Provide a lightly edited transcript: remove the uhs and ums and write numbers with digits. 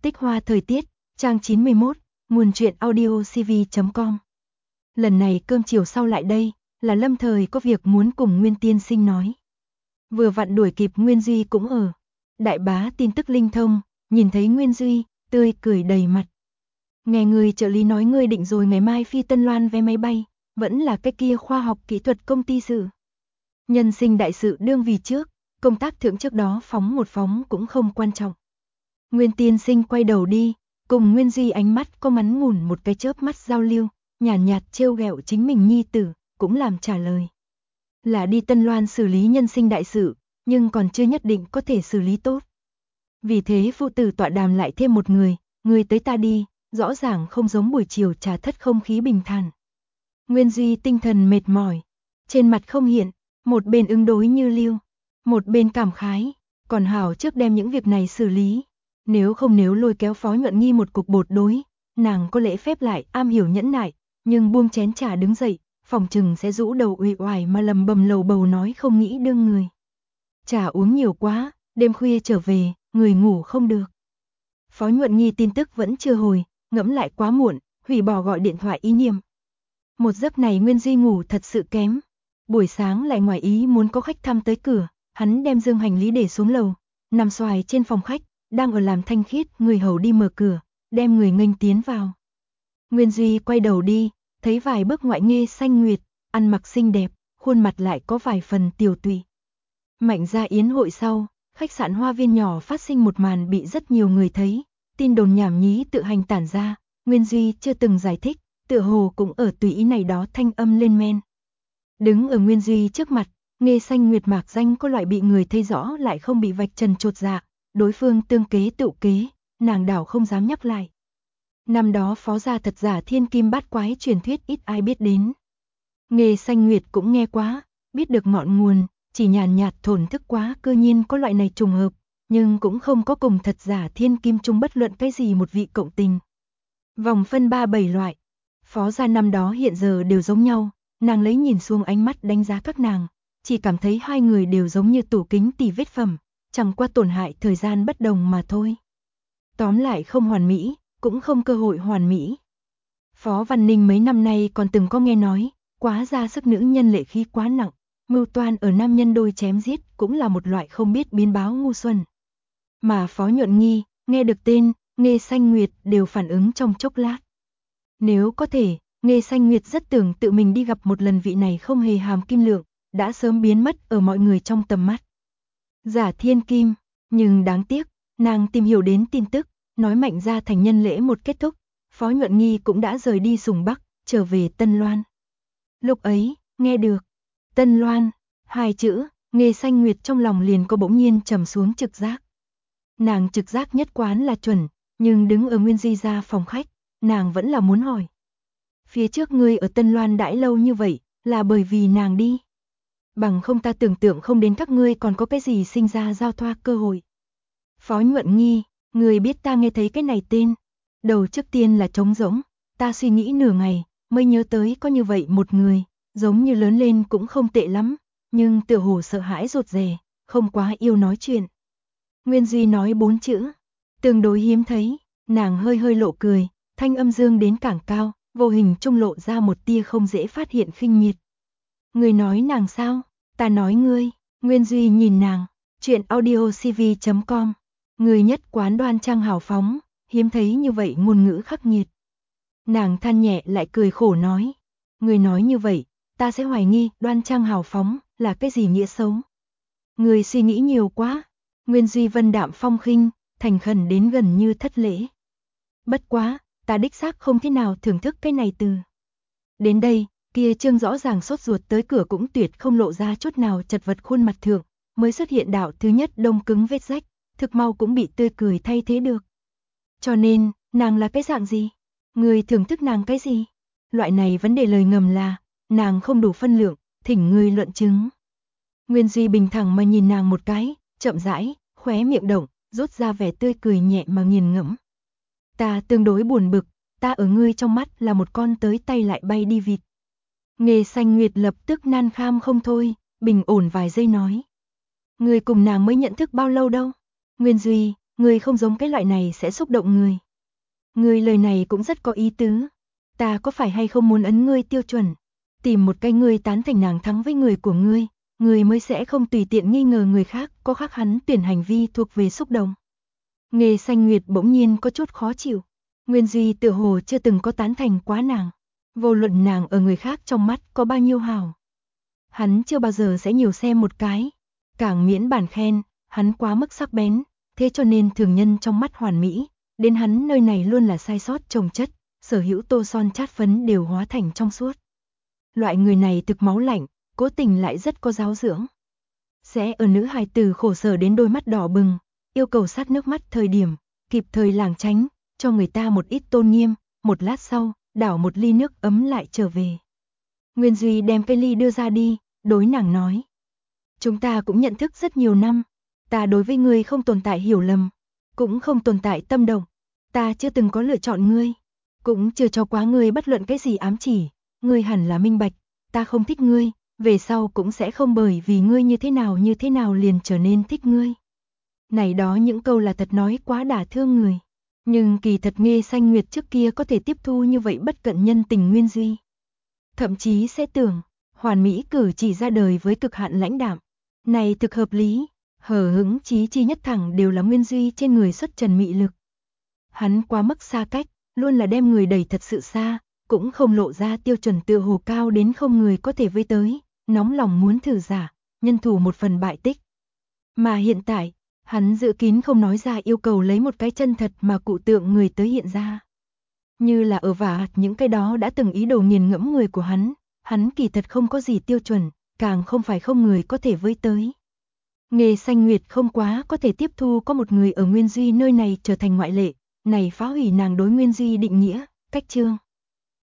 Tích hoa thời tiết, trang 91, nguồn truyện audio cv.com. Lần này cơm chiều sau lại đây, là Lâm Thời có việc muốn cùng Nguyên tiên sinh nói. Vừa vặn đuổi kịp Nguyên Duy cũng ở. Đại bá tin tức linh thông, nhìn thấy Nguyên Duy, tươi cười đầy mặt. Nghe người trợ lý nói ngươi định rồi ngày mai phi Tân Loan vé máy bay, vẫn là cái kia khoa học kỹ thuật công ty sự. Nhân sinh đại sự đương vì trước, công tác thưởng trước đó phóng một phóng cũng không quan trọng. Nguyên tiên sinh quay đầu đi, cùng Nguyên Duy ánh mắt có ngắn ngủn một cái chớp mắt giao lưu, nhàn nhạt trêu ghẹo chính mình nhi tử, cũng làm trả lời. Là đi Tân Loan xử lý nhân sinh đại sự, nhưng còn chưa nhất định có thể xử lý tốt. Vì thế phụ tử tọa đàm lại thêm một người tới ta đi, rõ ràng không giống buổi chiều trà thất không khí bình thản. Nguyên Duy tinh thần mệt mỏi, trên mặt không hiện, một bên ứng đối như lưu, một bên cảm khái, còn hảo trước đem những việc này xử lý. Nếu lôi kéo Phó Nhuận Nghi một cục bột đối, nàng có lễ phép lại am hiểu nhẫn nại, nhưng buông chén trà đứng dậy, phòng chừng sẽ rũ đầu uể oải mà lầm bầm lầu bầu nói không nghĩ đương người. Trà uống nhiều quá, đêm khuya trở về, người ngủ không được. Phó Nhuận Nghi tin tức vẫn chưa hồi, ngẫm lại quá muộn, hủy bỏ gọi điện thoại ý niệm. Một giấc này Nguyên Duy ngủ thật sự kém. Buổi sáng lại ngoài ý muốn có khách thăm tới cửa, hắn đem dương hành lý để xuống lầu, nằm xoài trên phòng khách, đang ở làm thanh khiết, người hầu đi mở cửa, đem người nghênh tiến vào. Nguyên Duy quay đầu đi, thấy vài bước ngoại nghê xanh nguyệt, ăn mặc xinh đẹp, khuôn mặt lại có vài phần tiều tụy. Mạnh gia yến hội sau, khách sạn Hoa Viên nhỏ phát sinh một màn bị rất nhiều người thấy, tin đồn nhảm nhí tự hành tản ra, Nguyên Duy chưa từng giải thích, tựa hồ cũng ở tùy ý này đó thanh âm lên men. Đứng ở Nguyên Duy trước mặt, Nghê xanh nguyệt mạc danh có loại bị người thấy rõ lại không bị vạch trần chột dạ, đối phương tương kế tự kế, nàng đảo không dám nhắc lại. Năm đó phó gia thật giả thiên kim bát quái truyền thuyết ít ai biết đến. Nghê xanh nguyệt cũng nghe quá, biết được ngọn nguồn, chỉ nhàn nhạt thổn thức quá cơ nhiên có loại này trùng hợp, nhưng cũng không có cùng thật giả thiên kim chung bất luận cái gì một vị cộng tình. Vòng phân 3-7 loại, phó gia năm đó hiện giờ đều giống nhau, nàng lấy nhìn xuống ánh mắt đánh giá các nàng, chỉ cảm thấy hai người đều giống như tủ kính tỉ vết phẩm, chẳng qua tổn hại thời gian bất đồng mà thôi. Tóm lại không hoàn mỹ, cũng không cơ hội hoàn mỹ. Phó Văn Ninh mấy năm nay còn từng có nghe nói, quá ra sức nữ nhân lệ khí quá nặng, mưu toan ở nam nhân đôi chém giết cũng là một loại không biết biến báo ngu xuẩn. Mà Phó Nhuận Nghi, nghe được tên, Nghê xanh nguyệt đều phản ứng trong chốc lát. Nếu có thể, Nghê xanh nguyệt rất tưởng tự mình đi gặp một lần vị này không hề hàm kim lượng, đã sớm biến mất ở mọi người trong tầm mắt. Giả thiên kim, nhưng đáng tiếc, nàng tìm hiểu đến tin tức, nói Mạnh gia thành nhân lễ một kết thúc, Phó Nhuận Nghi cũng đã rời đi Sùng Bắc, trở về Tân Loan. Lúc ấy, nghe được Tân Loan, hai chữ, Nghê xanh nguyệt trong lòng liền có bỗng nhiên trầm xuống trực giác. Nàng trực giác nhất quán là chuẩn, nhưng đứng ở Nguyên Duy gia phòng khách, nàng vẫn là muốn hỏi. Phía trước ngươi ở Tân Loan đãi lâu như vậy, là bởi vì nàng đi. Bằng không ta tưởng tượng không đến các ngươi còn có cái gì sinh ra giao thoa cơ hội. Phó Nhuận Nghi, người biết ta nghe thấy cái này tên. Đầu trước tiên là trống rỗng, ta suy nghĩ nửa ngày, mới nhớ tới có như vậy một người, giống như lớn lên cũng không tệ lắm, nhưng tựa hồ sợ hãi rụt rè, không quá yêu nói chuyện. Nguyên Duy nói 4 chữ, tương đối hiếm thấy, nàng hơi hơi lộ cười, thanh âm dương đến càng cao, vô hình trung lộ ra một tia không dễ phát hiện khinh miệt. Người nói nàng sao? Ta nói ngươi. Nguyên Duy nhìn nàng, chuyện audio cv.com. Người nhất quán đoan trang hào phóng, hiếm thấy như vậy ngôn ngữ khắc nghiệt. Nàng than nhẹ lại cười khổ nói. Người nói như vậy, ta sẽ hoài nghi đoan trang hào phóng là cái gì nghĩa xấu. Người suy nghĩ nhiều quá. Nguyên Duy vân đạm phong khinh, thành khẩn đến gần như thất lễ. Bất quá, ta đích xác không thế nào thưởng thức cái này từ. Đến đây, kia Trương rõ ràng sốt ruột tới cửa cũng tuyệt không lộ ra chút nào chật vật khuôn mặt thượng, mới xuất hiện đạo thứ nhất đông cứng vết rách, thực mau cũng bị tươi cười thay thế được. Cho nên, nàng là cái dạng gì? Người thưởng thức nàng cái gì? Loại này vấn đề lời ngầm là, nàng không đủ phân lượng, thỉnh người luận chứng. Nguyên Duy bình thẳng mà nhìn nàng một cái, chậm rãi, khóe miệng động, rút ra vẻ tươi cười nhẹ mà nghiền ngẫm. Ta tương đối buồn bực, ta ở ngươi trong mắt là một con tới tay lại bay đi vịt. Nghê xanh nguyệt lập tức nan kham không thôi, bình ổn vài giây nói. Ngươi cùng nàng mới nhận thức bao lâu đâu? Nguyên Duy, Ngươi không giống cái loại này sẽ xúc động người. Ngươi lời này cũng rất có ý tứ. Ta có phải hay không muốn ấn ngươi tiêu chuẩn? Tìm một cái ngươi tán thành nàng thắng với người của ngươi mới sẽ không tùy tiện nghi ngờ người khác, có khác hắn tuyển hành vi thuộc về xúc động. Nghê Xanh Nguyệt bỗng nhiên có chút khó chịu. Nguyên Duy tựa hồ chưa từng có tán thành quá nàng. Vô luận nàng ở người khác trong mắt có bao nhiêu hảo. Hắn chưa bao giờ sẽ nhiều xem một cái. Càng miễn bản khen, hắn quá mức sắc bén, thế cho nên thường nhân trong mắt hoàn mỹ, đến hắn nơi này luôn là sai sót chồng chất, sở hữu tô son chát phấn đều hóa thành trong suốt. Loại người này thực máu lạnh, cố tình lại rất có giáo dưỡng. Sẽ ở nữ hài tử khổ sở đến đôi mắt đỏ bừng, yêu cầu sát nước mắt thời điểm, kịp thời lảng tránh, cho người ta một ít tôn nghiêm, một lát sau, đảo một ly nước ấm lại trở về. Nguyên Duy đem cái ly đưa ra đi, đối nàng nói. Chúng ta cũng nhận thức rất nhiều năm, ta đối với ngươi không tồn tại hiểu lầm, cũng không tồn tại tâm động, ta chưa từng có lựa chọn ngươi, cũng chưa cho quá ngươi bất luận cái gì ám chỉ, ngươi hẳn là minh bạch, ta không thích ngươi, về sau cũng sẽ không bởi vì ngươi như thế nào liền trở nên thích ngươi. Này đó những câu là thật nói quá đả thương người, nhưng kỳ thật Nghê Xanh Nguyệt trước kia có thể tiếp thu như vậy bất cận nhân tình Nguyên Duy. Thậm chí sẽ tưởng, hoàn mỹ cử chỉ ra đời với cực hạn lãnh đạm, này thực hợp lý, hờ hững chí chi nhất thẳng đều là Nguyên Duy trên người xuất trần mị lực. Hắn quá mức xa cách, luôn là đem người đẩy thật sự xa, cũng không lộ ra tiêu chuẩn tựa hồ cao đến không người có thể với tới, nóng lòng muốn thử giả, nhân thủ một phần bại tích. Mà hiện tại, hắn dự kín không nói ra yêu cầu lấy một cái chân thật mà cụ tượng người tới hiện ra. Như là ở vả những cái đó đã từng ý đồ nghiền ngẫm người của hắn kỳ thật không có gì tiêu chuẩn, càng không phải không người có thể với tới. Nghê Xanh Nguyệt không quá có thể tiếp thu có một người ở Nguyên Duy nơi này trở thành ngoại lệ, này phá hủy nàng đối Nguyên Duy định nghĩa, cách chương.